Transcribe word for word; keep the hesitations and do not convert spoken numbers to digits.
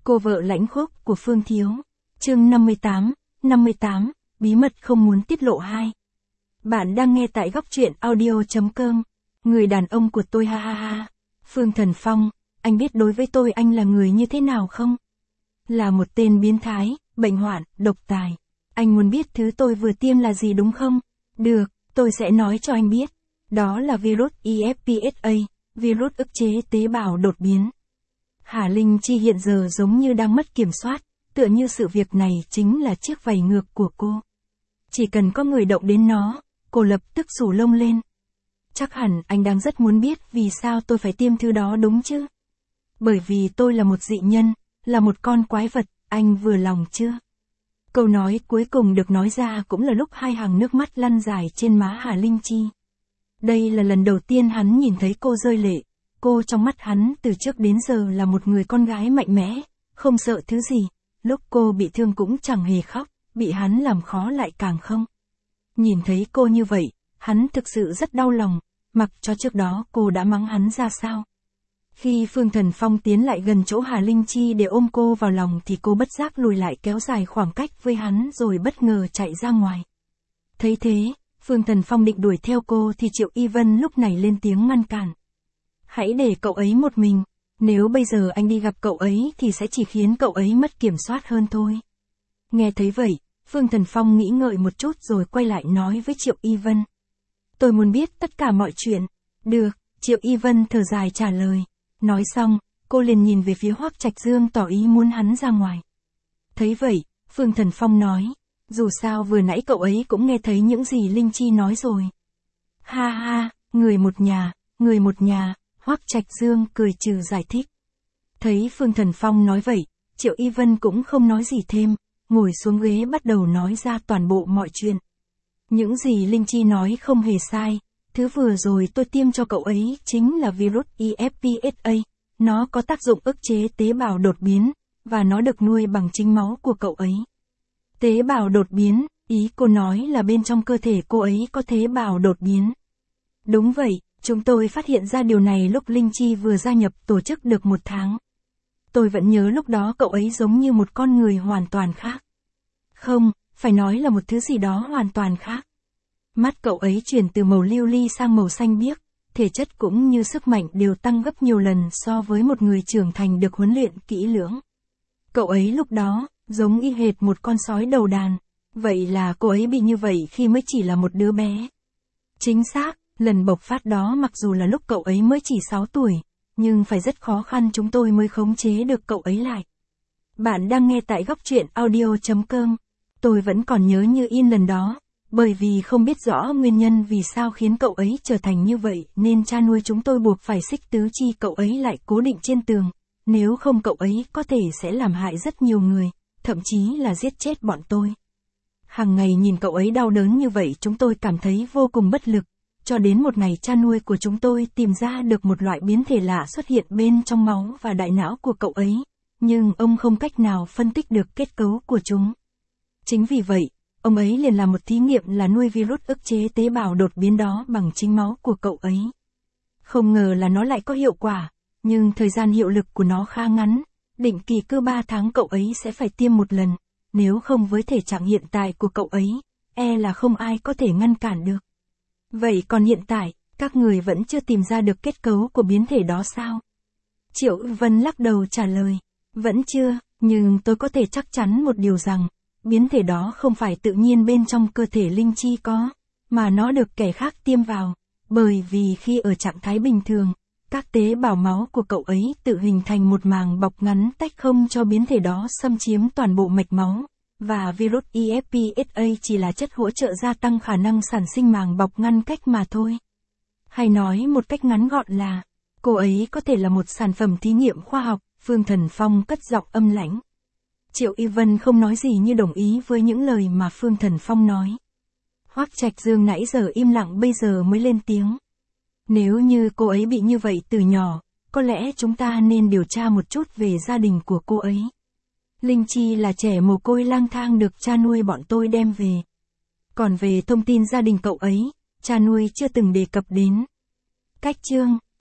Cô vợ lãnh khốc của Phương Thiếu. Chương năm mươi tám, năm mươi tám, bí mật không muốn tiết lộ hai. Bạn đang nghe tại góc truyện audio.com. Người đàn ông của tôi ha ha ha. Phương Thần Phong, anh biết đối với tôi anh là người như thế nào không? Là một tên biến thái, bệnh hoạn, độc tài. Anh muốn biết thứ tôi vừa tiêm là gì đúng không? Được, tôi sẽ nói cho anh biết. Đó là virus E F P S A, virus ức chế tế bào đột biến. Hà Linh Chi hiện giờ giống như đang mất kiểm soát, tựa như sự việc này chính là chiếc vảy ngược của cô. Chỉ cần có người động đến nó, cô lập tức xù lông lên. Chắc hẳn anh đang rất muốn biết vì sao tôi phải tiêm thứ đó đúng chứ? Bởi vì tôi là một dị nhân, là một con quái vật, anh vừa lòng chưa? Câu nói cuối cùng được nói ra cũng là lúc hai hàng nước mắt lăn dài trên má Hà Linh Chi. Đây là lần đầu tiên hắn nhìn thấy cô rơi lệ. Cô trong mắt hắn từ trước đến giờ là một người con gái mạnh mẽ, không sợ thứ gì. Lúc cô bị thương cũng chẳng hề khóc, bị hắn làm khó lại càng không. Nhìn thấy cô như vậy, hắn thực sự rất đau lòng, mặc cho trước đó cô đã mắng hắn ra sao. Khi Phương Thần Phong tiến lại gần chỗ Hà Linh Chi để ôm cô vào lòng thì cô bất giác lùi lại kéo dài khoảng cách với hắn rồi bất ngờ chạy ra ngoài. Thấy thế, Phương Thần Phong định đuổi theo cô thì Triệu Y Vân lúc này lên tiếng ngăn cản. Hãy để cậu ấy một mình, nếu bây giờ anh đi gặp cậu ấy thì sẽ chỉ khiến cậu ấy mất kiểm soát hơn thôi. Nghe thấy vậy, Phương Thần Phong nghĩ ngợi một chút rồi quay lại nói với Triệu Y Vân. Tôi muốn biết tất cả mọi chuyện. Được, Triệu Y Vân thở dài trả lời. Nói xong, cô liền nhìn về phía Hoắc Trạch Dương tỏ ý muốn hắn ra ngoài. Thấy vậy, Phương Thần Phong nói, dù sao vừa nãy cậu ấy cũng nghe thấy những gì Linh Chi nói rồi. Ha ha, người một nhà, người một nhà, Hoắc Trạch Dương cười trừ giải thích. Thấy Phương Thần Phong nói vậy, Triệu Y Vân cũng không nói gì thêm, ngồi xuống ghế bắt đầu nói ra toàn bộ mọi chuyện. Những gì Linh Chi nói không hề sai. Thứ vừa rồi tôi tiêm cho cậu ấy chính là virus E F P S A, nó có tác dụng ức chế tế bào đột biến, và nó được nuôi bằng chính máu của cậu ấy. Tế bào đột biến, ý cô nói là bên trong cơ thể cô ấy có tế bào đột biến. Đúng vậy, chúng tôi phát hiện ra điều này lúc Linh Chi vừa gia nhập tổ chức được một tháng. Tôi vẫn nhớ lúc đó cậu ấy giống như một con người hoàn toàn khác. Không, phải nói là một thứ gì đó hoàn toàn khác. Mắt cậu ấy chuyển từ màu lưu ly sang màu xanh biếc, thể chất cũng như sức mạnh đều tăng gấp nhiều lần so với một người trưởng thành được huấn luyện kỹ lưỡng. Cậu ấy lúc đó, giống y hệt một con sói đầu đàn, vậy là cô ấy bị như vậy khi mới chỉ là một đứa bé. Chính xác, lần bộc phát đó mặc dù là lúc cậu ấy mới chỉ sáu tuổi, nhưng phải rất khó khăn chúng tôi mới khống chế được cậu ấy lại. Bạn đang nghe tại góc truyện audio.com, tôi vẫn còn nhớ như in lần đó. Bởi vì không biết rõ nguyên nhân vì sao khiến cậu ấy trở thành như vậy nên cha nuôi chúng tôi buộc phải xích tứ chi cậu ấy lại cố định trên tường. Nếu không cậu ấy có thể sẽ làm hại rất nhiều người, thậm chí là giết chết bọn tôi. Hàng ngày nhìn cậu ấy đau đớn như vậy chúng tôi cảm thấy vô cùng bất lực. Cho đến một ngày cha nuôi của chúng tôi tìm ra được một loại biến thể lạ xuất hiện bên trong máu và đại não của cậu ấy. Nhưng ông không cách nào phân tích được kết cấu của chúng. Chính vì vậy, ông ấy liền làm một thí nghiệm là nuôi virus ức chế tế bào đột biến đó bằng chính máu của cậu ấy. Không ngờ là nó lại có hiệu quả, nhưng thời gian hiệu lực của nó khá ngắn, định kỳ cứ ba tháng cậu ấy sẽ phải tiêm một lần, nếu không với thể trạng hiện tại của cậu ấy, e là không ai có thể ngăn cản được. Vậy còn hiện tại, các người vẫn chưa tìm ra được kết cấu của biến thể đó sao? Triệu Vân lắc đầu trả lời, vẫn chưa, nhưng tôi có thể chắc chắn một điều rằng, biến thể đó không phải tự nhiên bên trong cơ thể Linh Chi có, mà nó được kẻ khác tiêm vào, bởi vì khi ở trạng thái bình thường, các tế bào máu của cậu ấy tự hình thành một màng bọc ngắn tách không cho biến thể đó xâm chiếm toàn bộ mạch máu, và virus E F P S A chỉ là chất hỗ trợ gia tăng khả năng sản sinh màng bọc ngăn cách mà thôi. Hay nói một cách ngắn gọn là, cô ấy có thể là một sản phẩm thí nghiệm khoa học, Phương Thần Phong cất giọng âm lãnh. Triệu Y Vân không nói gì như đồng ý với những lời mà Phương Thần Phong nói. Hoắc Trạch Dương nãy giờ im lặng bây giờ mới lên tiếng. Nếu như cô ấy bị như vậy từ nhỏ, có lẽ chúng ta nên điều tra một chút về gia đình của cô ấy. Linh Chi là trẻ mồ côi lang thang được cha nuôi bọn tôi đem về. Còn về thông tin gia đình cậu ấy, cha nuôi chưa từng đề cập đến. Cách chương